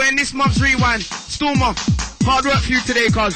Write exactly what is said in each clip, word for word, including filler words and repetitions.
in this month's rewind. Stormer, hard work for you today, cuz.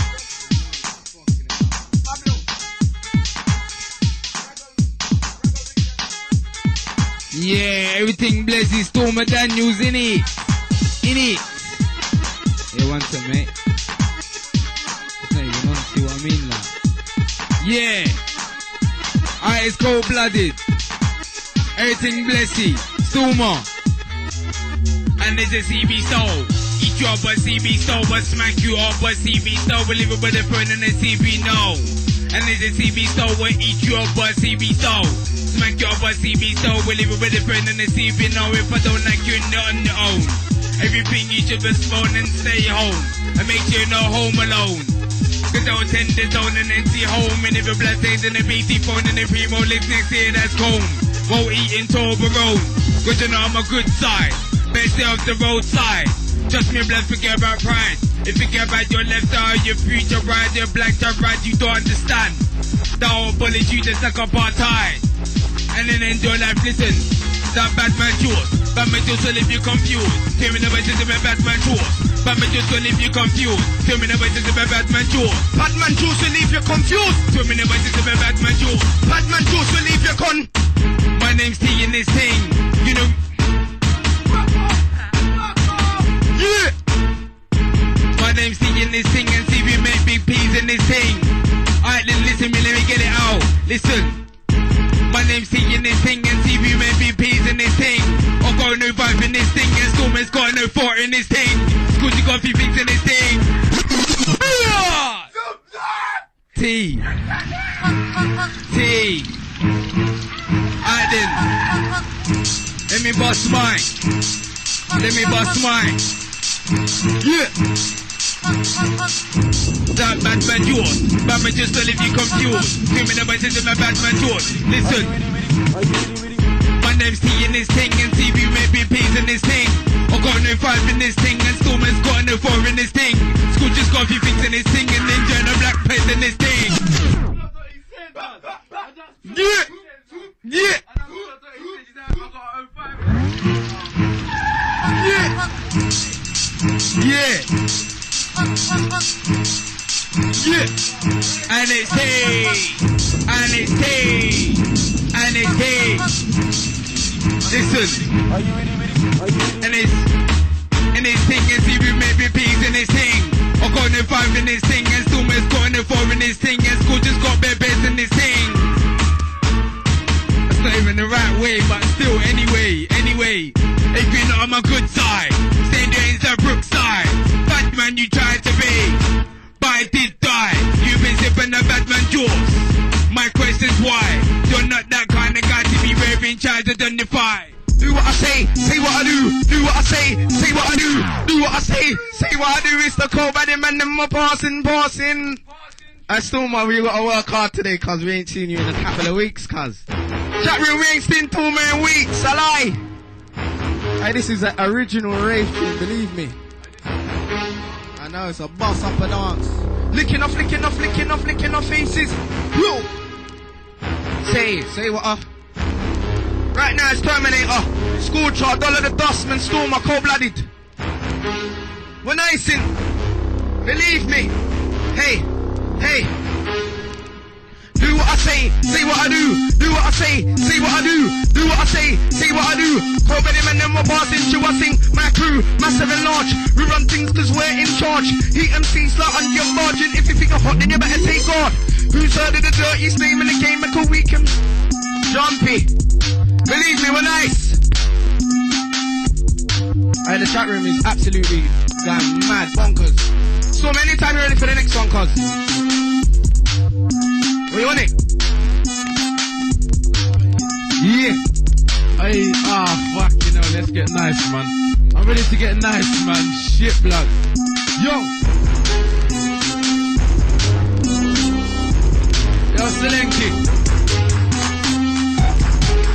Yeah, everything blessed. Stormer Daniels in it. In it. Hey, one second, mate. It's not even on, see what I mean, like. Yeah. Alright, it's cold-blooded. Everything blessy. Stormer. And there's a C B soul. Eat you up a C B soul, but smack you up a C B soul. We'll live it with a friend and a C B no. And there's a C B soul, we'll eat you up a C B soul. Smack you up a C B soul, we'll live it with a friend and a C B no. If I don't like you, not on your own. Everything you should just phone and stay home. And make sure you're not home alone. Cause I'll tend the zone and empty home. And if a blood stains in a B T phone and a primo lives next year, that's home. Won't eat in Toblerone. Cause you know I'm a good side. Best off the roadside. Trust me, blood, forget about pride. If you forget about your left eye, your future ride, your black to right, you don't understand. Don't bullet you just like apartheid. And then enjoy life, listen. That Batman choice. Batman just will leave you confused. Tell me the way to the Batman choice. Batman just will leave you confused. Tell me the way to the Batman choice. Batman choice will leave you confused. Tell me the way to the Batman choice. Batman choice will leave you con. My name's T in this thing. You know. Yeah. My name's T in this thing and see if you make big P's in this thing. Alright then listen me, let me get it out. Listen. My name's T in this thing and see if you make big P's in this thing. Or got no vibe in this thing and Stormer's got no thought in this thing. School you got a few things in this thing. T. T. Alright then. Let me bust mine. Let me bust mine. Yeah. That Batman yours. Batman just to leave you confused. Tell me the message of my Batman yours. Listen. My name's T in this thing and T V may be P's in this thing. I got no five in this thing and Stormer's got no four in this thing. School just got a few things in this thing and Ninja and a black place in this thing. Yeah. Yeah. Yeah. Yeah. Yeah. And it's hey. And it's hey. And it's hey. Listen. Are you ready, ready? Are you ready? And it's and it's thing and see we may be peas in this thing. I got no five in this thing and Stormer's got no four in this thing and school just got bare beds in this thing. That's not even the right way, but still anyway, anyway. If you're not on my good side, stay there in the Brookside. Batman you tried to be, but I did die. You've been sipping the Batman juice. My question's why? You're not that kind of guy to be wearing tries to identify. Do what I say, say what I do. Do what I say, say what I do. Do what I say, say what I do. It's the cold body man, them are passing, passing. I still, man, we gotta work hard today, cuz we ain't seen you in a couple of weeks, cuz. Chat room, we ain't seen two many weeks, a lie. Hey, this is an original rave thing, believe me. I know, it's a boss up a dance. Licking off, licking off, licking off, licking off faces. Whoa. Say, say what, uh. Right now it's Terminator, School Chart, Dollar the Dustman, Stormer, cold-blooded. When I sing, believe me, hey, hey. Do what I say, say what I do. Do what I say, say what I do. Do what I say, say what I do. Cold-blooded man, them we're passing through. I sing, my crew, massive and large. We run things cause we're in charge. Heat M C, start on your margin. If you think you're hot, then you better take guard. Who's heard of the dirtiest name in the game? Michael Weekend, Jumpy. Believe me, we're nice. Hey, the chat room is absolutely damn mad, bonkers. So many times ready for the next one, cuz. We on it? Yeah. Hey, ah, oh, fuck, you know, let's get nice, man. I'm ready to get nice, man. Shit, blood. Yo. Yo, Selenki.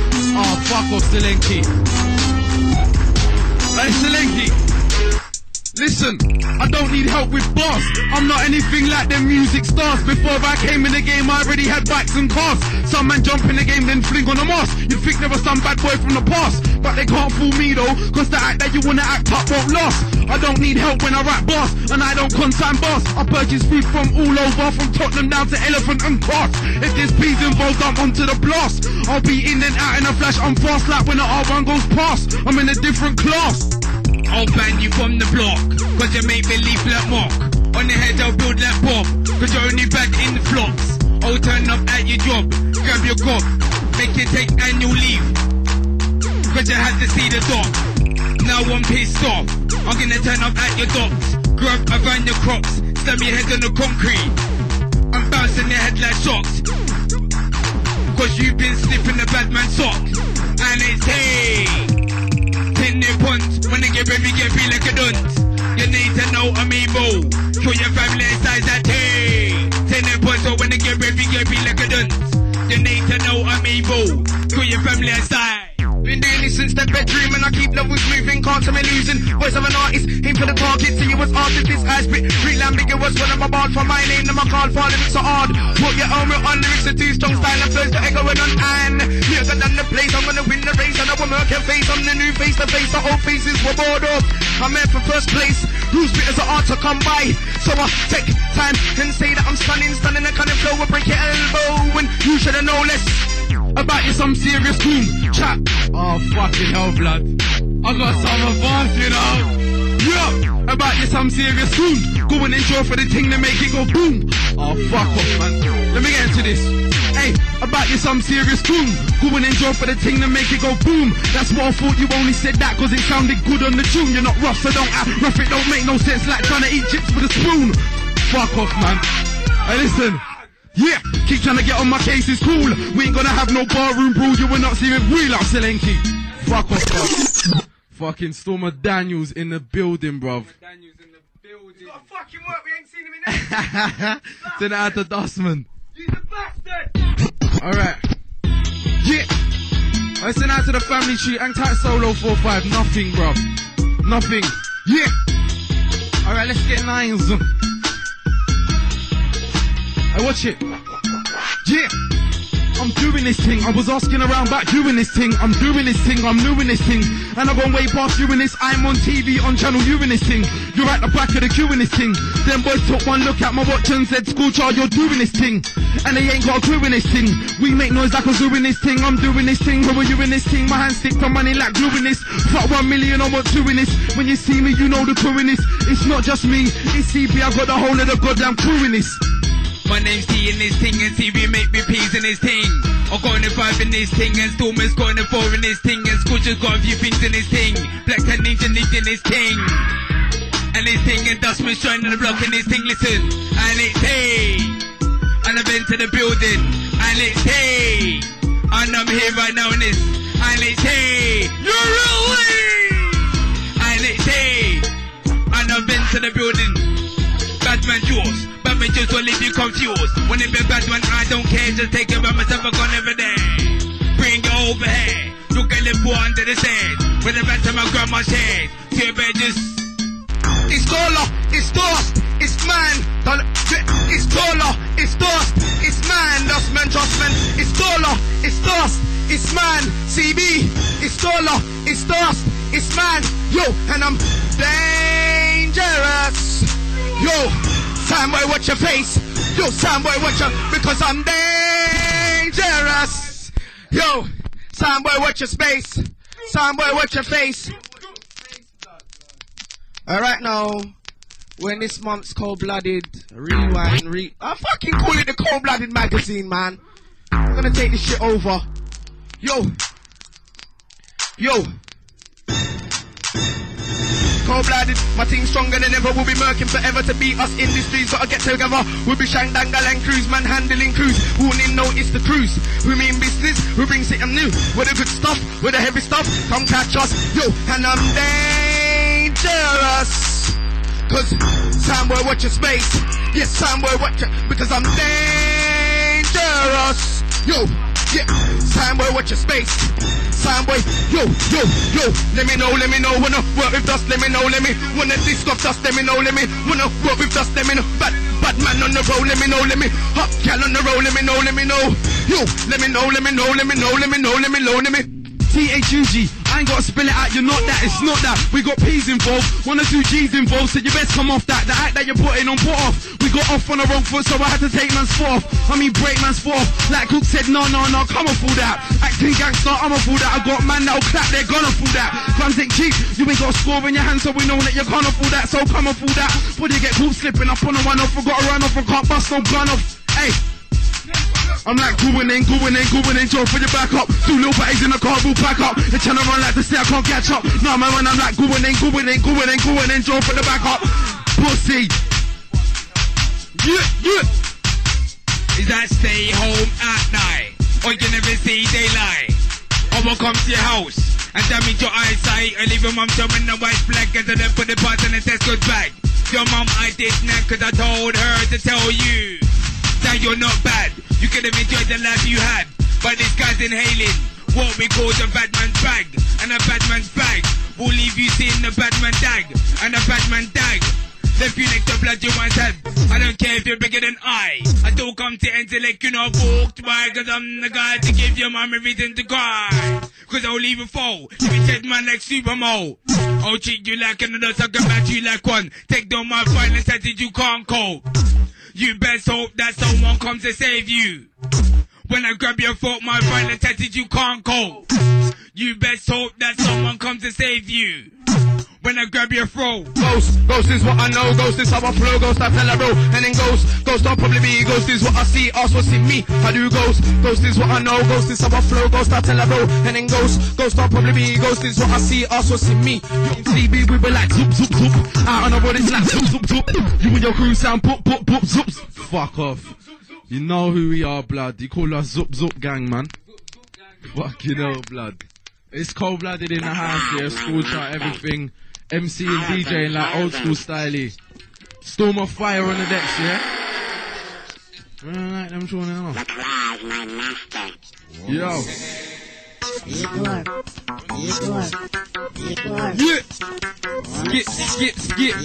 Oh, fuck off, Selenki. Hey, Selenki. Listen, I don't need help with boss. I'm not anything like them music stars. Before I came in the game, I already had bikes and cars. Some man jump in the game, then fling on the moss. You'd think there was some bad boy from the past, but they can't fool me though, cause the act that you wanna act up won't last. I don't need help when I rap boss, and I don't consign boss. I purchase food from all over, from Tottenham down to Elephant and Cross. If there's peas involved, I'm onto the blast. I'll be in and out in a flash, I'm fast like when the R one goes past. I'm in a different class. I'll ban you from the block, cause you make believe like mock. On the head I'll build like Bob, cause you're only bad in the flops. I'll turn up at your job, grab your cock, make you take annual leave, cause you had to see the doc. Now I'm pissed off, I'm gonna turn up at your docks, grab around your crops, slam your head on the concrete. I'm bouncing your head like shocks, cause you've been sniffing the bad man's sock. And it's hey, in the punch, when they get ready, get feel like a dunce. You need to know I'm able, show your family size that hey. Ten the punch, so when they get ready, get feel like a dunce. You need to know I'm able, show your family size. Been doing this since the bedroom and I keep levels moving, can't tell me losing. Voice of an artist, aim for the target, see you was artist, this eyes bit. Real ambiguous when I'm a bard for my name, them I can't fall lyrics so hard. Put your own on lyrics, a too strong style and flows that echoing on and bigger than the place, I'm gonna win the race and I will work your face, I'm the new face to face, the whole faces were bored up. I'm here for first place, whose bit is the art to come by. So I take time and say that I'm stunning, stunning the cunning flow will break your elbow when you should've known less. About you some serious boom chat. Oh fucking hell, blood. I got some advice, you know. Yeah. About you some serious boom. Go and enjoy for the thing to make it go boom. Oh fuck off, man. Let me get into this. Hey, about you some serious boom. Go and enjoy for the thing to make it go boom. That's what I thought you only said that cause it sounded good on the tune. You're not rough, so don't act rough. It don't make no sense like trying to eat chips with a spoon. Fuck off, man. Hey, listen. Yeah, keep trying to get on my case, it's cool. We ain't gonna have no barroom brawl, you will not see me real out Selenki. Fuck off, bruv. Fucking Stormer Daniels in the building, bruv. Daniels in the building. He's got a fucking work, we ain't seen him in there. Send it out to Dustman. He's a bastard. Alright. Yeah. I send out to the family tree, hang tight solo four five, nothing, bruv. Nothing. Yeah. Alright, let's get nines. I watch it. Yeah. I'm doing this thing. I was asking around about doing this thing. I'm doing this thing. I'm doing this thing. And I've gone way past you in this. I'm on T V, on channel you in this thing. You're at the back of the queue in this thing. Them boys took one look at my watch and said, school child, you're doing this thing. And they ain't got a clue in this thing. We make noise like a zoo in this thing. I'm doing this thing. Who are you in this thing? My hands stick for money like glue in this. Fuck one million, I want two in this. When you see me, you know the crew in this. It's not just me. It's C B. I got the whole of the goddamn crew in this. My name's T in this thing and T V make me peas in this thing. I'm going to five in this thing and Stormer's going to four in this thing and Scorcher's got a few things in this thing. Black and Ninja Ninja in this thing. And this thing and Dustman's joining the block in this thing, listen. And it's hey. And I've been to the building. And it's hey. And I'm here right now in this. And it's hey. You're really. And it's hey. And I've been to the building. Batman yours. Batman just will leave you confused. When it be Batman, I don't care. Just take it by myself, I'm gone over there. Bring it over here. Look at the boy under the sand. When the back to my grandma's head. So you better just. It's taller, it's dust, it's man. It's taller, it's dust, it's man. Dust man, trust man. It's taller, it's dust, it's man. C B, it's taller, it's dust, it's man. Yo, and I'm dangerous. Yo, Soundboy, watch your face. Yo, Soundboy, watch your, because I'm dangerous. Yo, Soundboy, watch your space. Soundboy, watch your face. Alright now, when this month's cold-blooded, rewind, re- I fucking call it the cold-blooded magazine, man. I'm gonna take this shit over. Yo. Yo. Cold-blooded, my team's stronger than ever. We'll be murking forever to beat us industries. Gotta get together. We'll be Shandangal and cruise, man handling crews. Warning, notice the cruise. We mean business, we bring something new. With the good stuff, with the heavy stuff. Come catch us, yo. And I'm dangerous. Cause Soundboy, watch your space. Yes, Soundboy, watch your, because I'm dangerous. Yo, Yeah, Soundboy, watch your space. Soundboy, yo, yo, yo. Let me know, let me know. Wanna work with dust, let me know, let me. Wanna disc off dust, let me know, let me. Wanna work with dust, let me know. Bad, bad man on the road, let me know, let me. Hot gal on the road, let me know, let me know. Yo, let me know, let me know, let me know, let me know, let me know, let me. T H U G, I ain't gotta spell it out, you're not that, it's not that. We got P's involved, one or two G's involved, so you best come off that. The act that you're putting on, put off. We got off on the wrong foot, so I had to take man's foot off. I mean break man's foot off. Like Cook said, no, no, no, come on, fool that. Acting gangster, I'm a fool that. I got man that'll clap, they're gonna fool that. Guns ain't cheap, you ain't got a score in your hand, so we know that you can't afford that. So come on, fool that. Before you get caught slipping up on the one off, I gotta run off, I can't bust no gun off. Hey. I'm like gooing in, gooing in, gooing in, Joe for your back up. Two little baddies in the car, we'll pack up. They're trying to run like to say I can't catch up. Nah man, when I'm like gooing in, gooing in, gooing in, gooing in, Joe for the back up. Pussy. Yeah, yeah. Is that stay home at night, or you never see daylight? I will come to your house and damage your eyesight. I leave your mum showing the white flag and then put the parts in the Tesco's bag. Your mum I did not cause I told her to tell you that you're not bad. You could have enjoyed the life you had, but this guy's inhaling what we call the bad man's bag. And a bad man's bag will leave you seeing the bad man dag. And a bad man dag left you next to blood you once had. I don't care if you're bigger than I, I don't come to intellect, you know, walked by. Cause I'm the guy to give your mum a reason to cry. Cause I'll leave a foe, if you dead man like Supermo. I'll treat you like another, sucker back you like one. Take down my violence attitude you can't cope. You best hope that someone comes to save you. When I grab your throat, my violent attitude you can't cope. You best hope that someone comes to save you. When I grab your throat. Ghost, ghost is what I know, ghost is how I flow, ghost I tell a bro. And then ghost, ghost don't probably be, ghost is what I see, ask what's in me. I do ghost, ghost is what I know, ghost is how I flow, ghost I tell a bro. And then ghost, ghost don't probably be, ghost is what I see, ask what's in me. You can see me, we be like zoop, zoop, zoop. Out on the road it's like zoop, zoop, zoop. You and your crew sound poop, poop, poop, zoop. Fuck off. You know who we are, blood. You call us Zoop Zoop Gang, man. Fucking hell, blood. It's cold-blooded in the house, yeah. School chart, everything. M C and DJing like old school styley. Storm of fire on the decks, yeah? Alright, I'm trying to know. Yo. Yeah. Skip, skip, skip.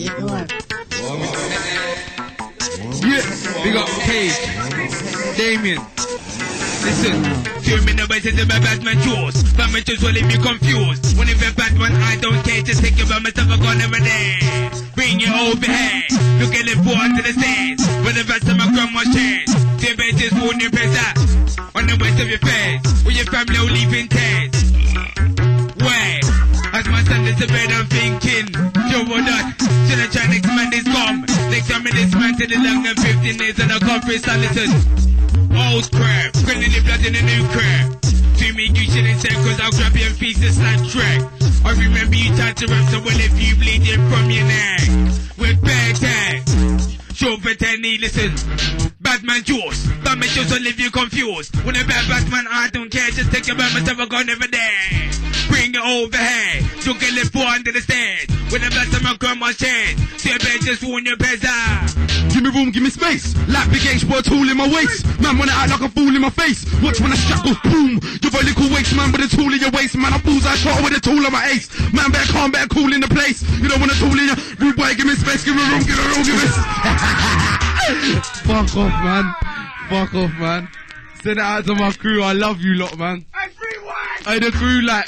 Yeah. We got Cage. Damien. Listen, two minutes away to the bad man jaws. Bad man jaws will leave you confused. When if a bad one, I don't care. Just think about myself, I'm gone over there. Bring it over here. Look at the boy to the stairs. When the rest of my grandma's chairs. Two benches, one new place out. On the west of your face. With your family will leave in tears. Where? As my son is to bed, I'm thinking, Joe or not, should I try next man is gone? Next time in this man to the long and fifteen days and I come for solitude. Old crap, grilling the blood in a new crap. To me you shouldn't say cause I'll grab you and piece the slack track. I remember you tried to rap so well if you bleeding from your neck. With bad tags, short for tenny, listen. Bad man jaws, bad man jaws will leave you confused. When a bad bad man I don't care, just think about myself, I'm gone over there. Bring it over here, so get left four under the stairs. When the best of my grandma's chairs, see a bed just warn your beds out. Give me room, give me space. Like big H, put a tool in my waist. Man, wanna act like a fool in my face. Watch when I strap goes boom. You've a little waist, man, with a tool in your waist. Man, I balls I shot with a tool on my ace. Man, better calm, better cool in the place. You don't want a tool in your rude boy, give me space, give me room, give me room, give me Fuck off, man. Fuck off, man. Send it out to my crew, I love you lot, man. Hey, the crew, like.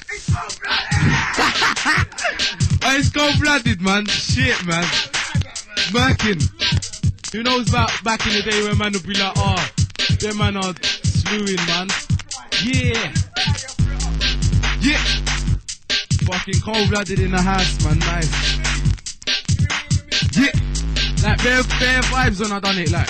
Hey, it's cold-blooded, man. Shit, man. Merkin. Who knows about back in the day when man would be like, oh, them man are slewing, man. Yeah. Yeah. Fucking cold-blooded in the house, man. Nice. Yeah. Like, bare, bare vibes when I done it, like.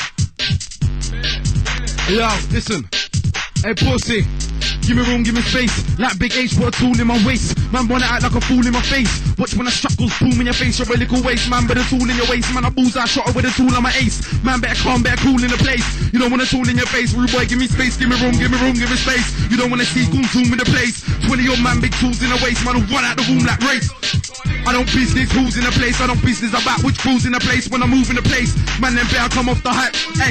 Yo, listen. Hey, pussy. Give me room, give me space. Like big H, put a tool in my waist. Man, wanna act like a fool in my face. Watch when I strap goes boom in your face. You're a little waist, man, but a tool in your waist. Man, I balls I shot it with a tool on my ace. Man, better calm, better cool in the place. You don't want a tool in your face. Rude boy, give me space, give me room, give me room, give me space. You don't wanna see goon zoom in the place. twenty old man, big tools in the waist. Man, I'll run out the room like race. I don't business who's in the place. I don't business about which fools in the place. When I move in the place, man, then better come off the hype. Hey.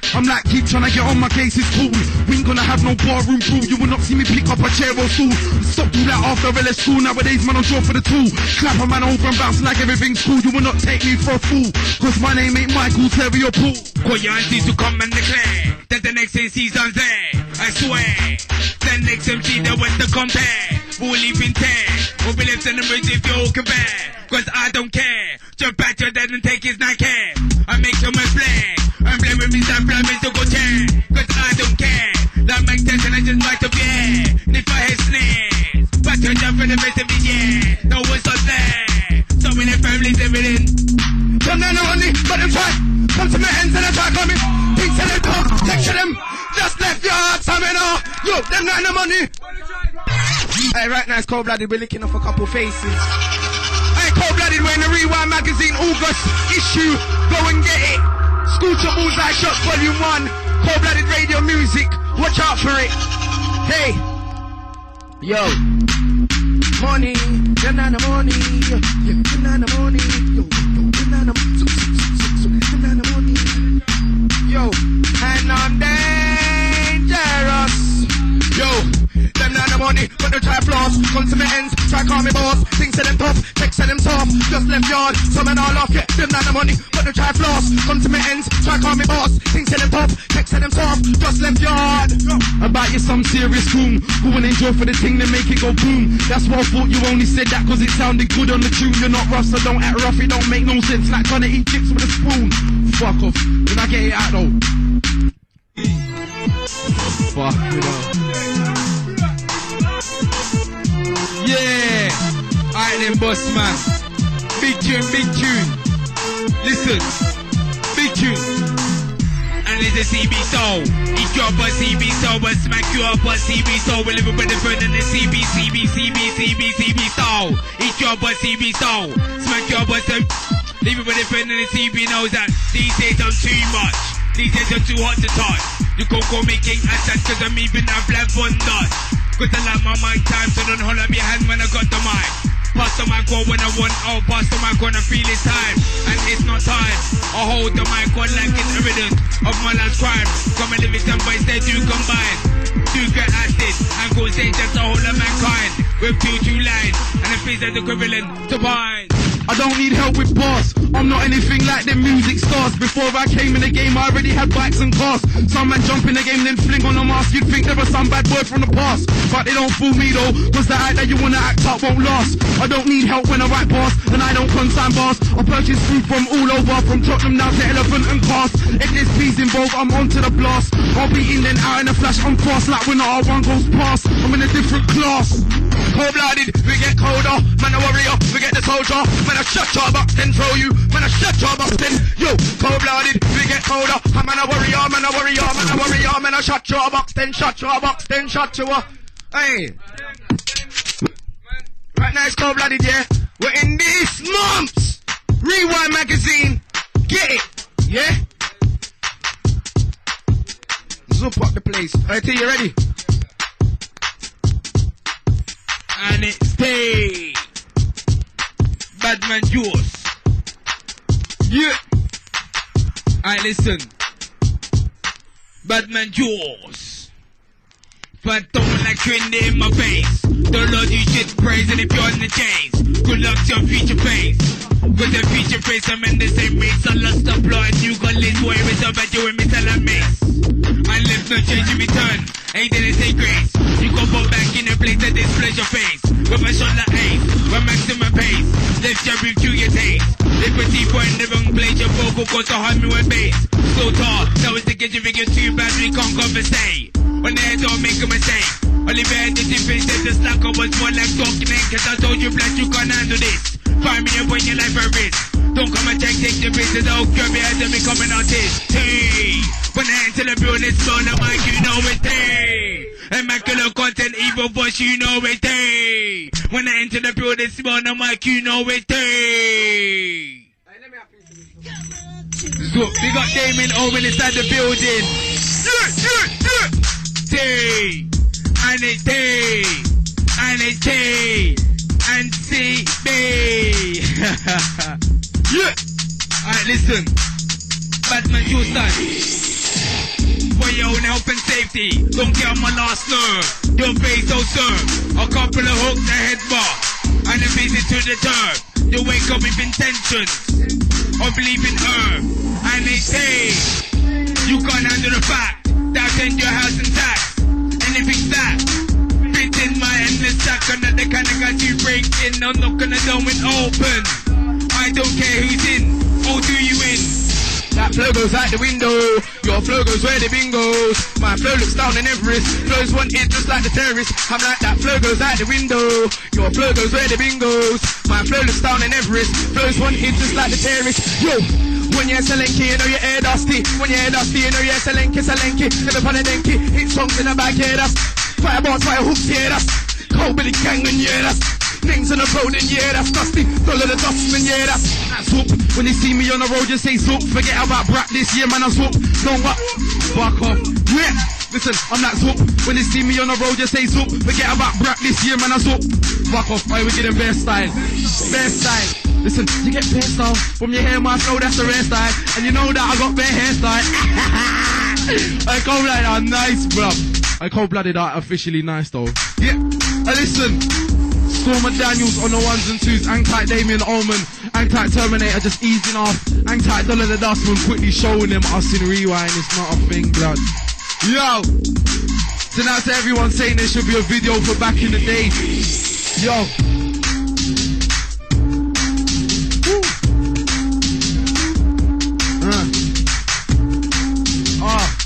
I'm like, keep trying to get on my case, it's cool. We ain't gonna have no barroom crew. You will not see me pick up a chair or stool. Stop do that after L S school. Nowadays, man, I'm draw for the tool. Clap a man over and bounce like everything's cool. You will not take me for a fool. Cause my name ain't Michael, Terry or Paul. Call your aunties to come and declare that the next season's there. I swear. Then next M C, they want to compare. We'll leave in tear. We'll be left in the bridge if you all compare. Cause I don't care. Jump at your dad and take his night care. I make him a flag. I'm playing with me, I'm playing to go chair. Cause I don't care. That makes sense and I just might up yeah. Need my head snares. But you're jump for the rest of the year. No one's not there. So many families living in. Them not only, but them try. Come to my hands and I try coming. Pink to them talk, text to them. Just left your heart, something off. Yo, them not no money. Hey, right now it's Cold-Blooded, we're licking off a couple faces. Hey, Cold-Blooded, we're in the Rewind Magazine August issue. Go and get it. Scooter Bullseye Shots Volume one. Cold-Blooded Radio Music. Watch out for it. Hey. Yo. Money. Them not the money. Yo, them not the money. Yo, yo, them not the money. Them not the money. Yo. And I'm dangerous. Yo. Them not the money, but they try floss. Come to me ends, try call me boss. Things to them tough, text to them soft. Just left yard, some and all off. Yeah, them not the money, but they try floss. Come to me ends, try call me boss. Things to them tough, text to them soft. Just left yard. I buy you some serious goon. Who will enjoy for the thing that make it go boom. That's why I thought you only said that cause it sounded good on the tune. You're not rough, so don't act rough. It don't make no sense. Like trying to eat chips with a spoon. Fuck off. When I get it out though. Fuck it up. Yeah, alright then, boss man. Big tune, big tune. Listen, big tune. And it's a C B soul. He drop a C B soul, but smack you up a C B soul. We're living with the friend in the C B, C B, C B, C B, C B soul. He drop a C B soul, smack you up a some. Living with the friend in the C B knows that these days I'm too much. These days I'm too hot to touch. You can't call me King Assad cause I'm even a black one dot. Cause I like my mic time, so don't hold up your hand when I got the mic. Pass the mic on when I want, I'll pass the mic when I feel it's time. And it's not time, I hold the mic on like it's evidence of my last crime. Come and live it and boys, they do combine. Do get acid, and go say just the whole of mankind. With two two lines, and the face that's equivalent to pine. I don't need help with boss. I'm not anything like them music stars. Before I came in the game, I already had bikes and cars. Some man jump in the game, then fling on a mask. You'd think there was some bad boy from the past. But they don't fool me though, cause the act that you wanna act up won't last. I don't need help when I write bars, and I don't consign bars. I purchase food from all over, from Tottenham down to Elephant and Cast. If there's peas involved, I'm onto the blast. I'll be in then out in a flash, I'm fast like when our one goes past. I'm in a different class. Cold-blooded, we get colder. Man a warrior, we get the soldier. Man a shut your box, then throw you. Man a shut your box, then yo. Cold-blooded, we get colder. Man a warrior, man a warrior, man a warrior. Man a shut your box, then shut your box, then shut you up. Hey. Right now it's Cold-blooded, yeah. We're in this month's Rewind Magazine. Get it, yeah. Zoop up the place. Alright, T, you ready? And it's day. Badman Juice. Yeah. Alright, listen. Badman Juice. Phantom like trendy in my face. Don't love you shit praising if you're on the chains. Good luck to your future face. With the future face, I'm in the same race. I lost the blood, you got lit, boy, it's about you and me tell a mace. I live no change in return. Ain't that say grace? You go put back in a place that displays your face. With my shoulder aim, with maximum pace. Lift your roof to your taste. Liberty boy in the wrong place. Your vocal goes to harm me with bass. So tall, that was to get you figure too bad, we can't conversate. When they don't make a mistake. Only bad the difference is the slack I was more like talking in. Cause I told you black you can't handle this. Find me up when your life a risk. Don't come and check, take the business out. Grab me as I'm becoming artist. Hey, when I enter the building, smell the mic, you know it's hey. Immaculate content, evil voice, you know it's hey. When I enter the building, smell the mic, you know it's hey. So, we got Damien Owen inside the building. Yeah, yeah, yeah. Day, and it's day, and it's day, and C B. Yeah. Alright, listen. Badman Juice time. for your own health and safety. Don't get on my last nerve. Your face don't serve. A couple of hooks, a headbutt, and a visit to the turf. You wake up with intentions of leaving Earth, and they say you can't handle the fact that I'll send your house intact. Anything that fit in my endless sack, I'm not the kind of guy you break in. I'm not gonna door it open. I don't care who's in, or do you in? That flow goes out the window, your flow goes where the bingos. My flow looks down on Everest, flows wanted just like the terrorists. I'm like that flow goes out the window, your flow goes where the bingos. My flow looks down on Everest, flows wanted just like the terrorists. Yo, when you're Selenki, you know you're air dusty. When you're air dusty, you know you're Selenki, Selenki. Never pan a denki, hit songs in the back, yeah, that's fire bars, fire hooks, yeah, that's cold Billy gang, and yeah, that's names on the road, and yeah, that's dusty. Dollar the dustman, yeah, that's that's whoop. When they see me on the road, just say zoop. Forget about brat this year, man, I swoop. Don't what? Fuck off. Yeah. Listen, I'm that zoop. When they see me on the road, just say zoop. Forget about brat this year, man, I swoop. Fuck off. Alright, we get in bear style. Bear style. Listen, you get bear style from your hair, my flow, that's the rare style. And you know that I got bare hairstyle. I cold blooded are nice, bro. I cold blooded are officially nice though. Yeah. And listen. Stormer Daniels on the ones and twos, hang tight Damien Ullman, hang tight Terminator just easing off, hang tight Dollar the Dustman quickly showing them us in rewind, it's not a thing, blood. Yo! So now to everyone saying there should be a video for back in the day. Yo! Woo. Uh. Ah.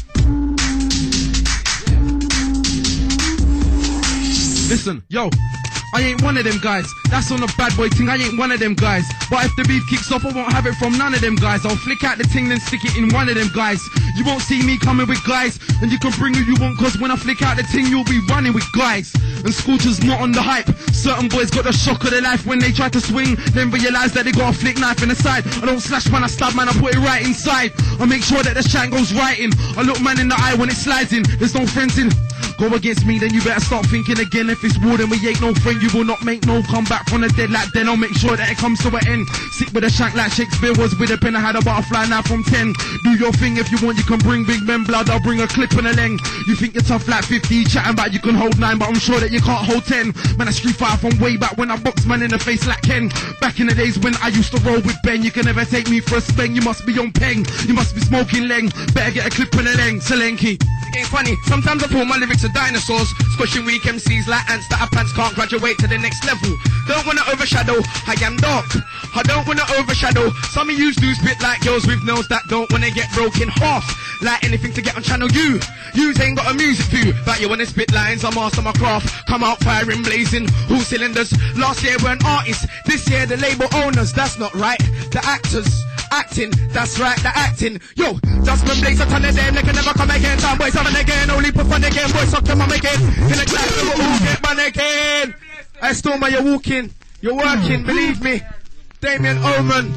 Listen, yo! I ain't one of them guys, that's on a bad boy thing, I ain't one of them guys. But if the beef kicks off, I won't have it from none of them guys. I'll flick out the ting then stick it in one of them guys. You won't see me coming with guys, and you can bring who you want, cause when I flick out the ting, you'll be running with guys. And Scorcher's not on the hype. Certain boys got the shock of their life when they try to swing, then realise that they got a flick knife in the side. I don't slash man, I stab man, I put it right inside. I make sure that the shank goes right in. I look man in the eye when it slides in, there's no friends in. Go against me, then you better start thinking again. If it's war, then we ain't no friend. You will not make no comeback from the dead like then. I'll make sure that it comes to an end. Sick with a shank like Shakespeare was with a pen. I had a butterfly now from ten. Do your thing if you want, you can bring big men blood. I'll bring a clip and a leng. You think you're tough like fifty, chatting about you can hold nine, but I'm sure that you can't hold ten. Man, I street fighter from way back when I boxed man in the face like Ken. Back in the days when I used to roll with Ben. You can never take me for a speng. You must be on peng. You must be smoking leng. Better get a clip and a leng. Selenki. It ain't funny. Sometimes I pull my lyrics are dinosaurs. Squishing weak M Cs like ants that our pants can't graduate to the next level. Don't wanna overshadow, I am dark. I don't wanna overshadow. Some of yous do spit like girls with nails that don't wanna get broken half. Like anything to get on channel U. Yous ain't got a music view, but you wanna spit lines, I master my craft. Come out firing, blazing, all cylinders. Last year we're an artist, this year the label owners. That's not right, the actors acting, that's right, the acting. Yo, Dustman blaze a ton of them, they can never come again. Some boys having again, only put fun again. Boys up to mum again, in the class we will all get man again. I Stormer, you're walking, you're working, believe me. Damien Ullman.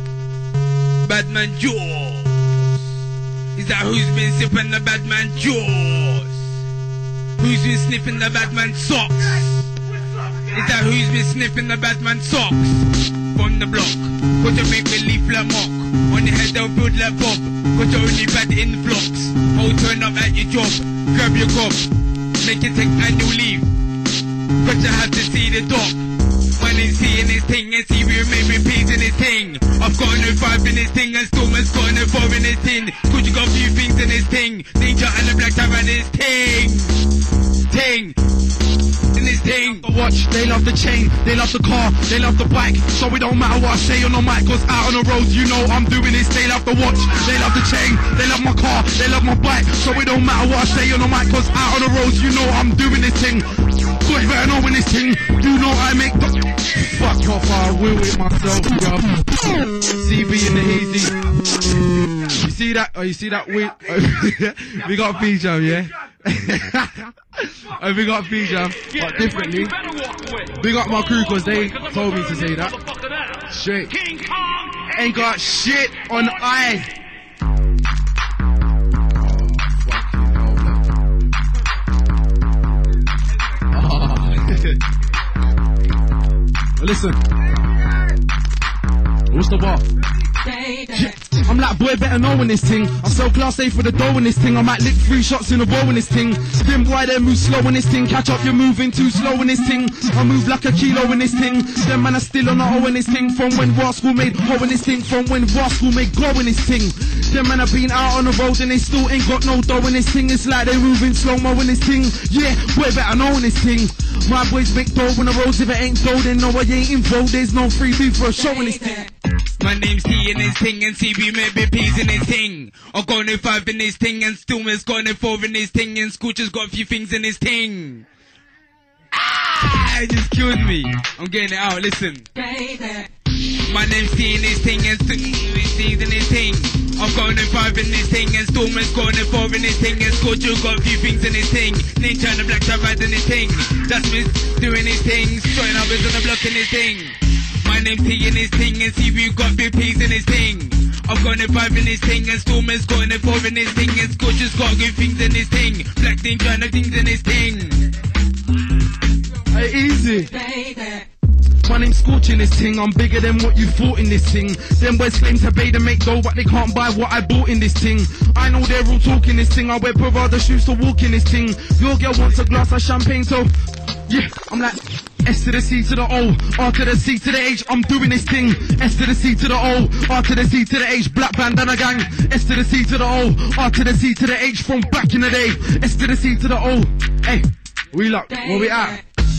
Badman Jaws. Is that who's been sipping the Badman Jaws? Who's been sniffing the Badman socks? Is that who's been sniffing the Badman socks? From the block, cause you make me leave like mock. On the head I'll build like Bob, cause you're only bad in flocks. I'll turn up at your job, grab your cob, make you take annual leave, cause you have to see the dog. Man is seeing his thing and see we remain repeating his thing. I've got no five in his thing and Stormer's got no four in his thing. Cause you got a few things in his thing. Danger and the black tab and his thing. Ting. In his thing. Watch, they love the chain, they love the car, they love the bike. So it don't matter what I say on the mic, cause out on the road you know I'm doing this. They love the watch, they love the chain, they love my car, they love my bike. So it don't matter what I say on the mic, cause out on the road you know I'm doing this thing. So you better know when this thing, you know I make the fuck off, I will it myself, bro. C B in the hazy. You see that? Oh, you see that? We, we got P Jam, yeah? Oh, we got P Jam, but differently. We got my crew cause they told me to say that. Straight. Ain't got shit on I. Listen. What's the bar? Yeah. I'm like, boy, better know in this thing. I sell class A for the dough in this thing. I might lick three shots in a row in this thing. Then boy, they move slow in this thing. Catch up, you're moving too slow in this thing. I move like a kilo in this thing. Them man are still on the O in this thing. From when Raw School made ho in this thing. From when Raw School made go in this thing. Them man have been out on the road and they still ain't got no dough in this thing. It's like they moving slow-mo in this thing. Yeah, boy, better know in this thing. My boys make dough on the roads. If it ain't dough, then no, I ain't involved. There's no free beef for a show in this thing. My name's T in this thing and C B maybe P's in this thing. Or going to five in this thing and Stoomer's going to four in this thing and Scoocher's got a few things in this thing. Ah, it just killed me. I'm getting it out, listen. Baby. My name's T in this thing and Stoomer's in this thing. I'm going to five in this thing and Stoomer's going to four in this thing and Scoocher's got a few things in this thing. Ninja and the Black Sabbath in this thing. That's me doing his thing. Throwing up on the block in this thing. My name's T in this thing and C B got big P's in this thing. I'm going to five in this thing and Stormer's going to four in this thing and Scorcher's got good things in this thing. Black thing trying to things in this thing. Hey, easy. My name's Scorch in this thing. I'm bigger than what you thought in this thing. Them boys claim to pay to make dough, but they can't buy what I bought in this thing. I know they're all talking this thing. I wear Prada shoes to walk in this thing. Your girl wants a glass of champagne, so yeah, I'm like S to the C to the O, R to the C to the H, I'm doing this thing. S to the C to the O, R to the C to the H, Black Bandana Gang. S to the C to the O, R to the C to the H from back in the day. S to the C to the O. Hey, we look, where we at?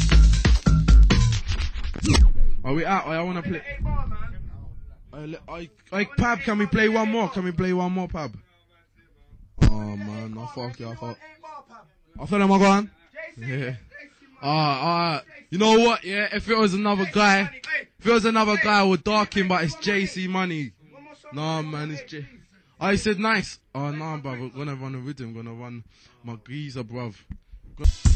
Are we out? I wanna play. I, I, I, Pab, can we play one more? Can we play one more, Pab? Oh man, I fuck you, I fuck. I feel like I'm going. Yeah. Uh, uh, you know what, yeah, if it was another guy, if it was another guy, I would dark him, but it's J C Money. Nah, man, it's J. I said nice. Oh, nah, bruv, we're gonna run a rhythm, gonna run my geezer, bruv.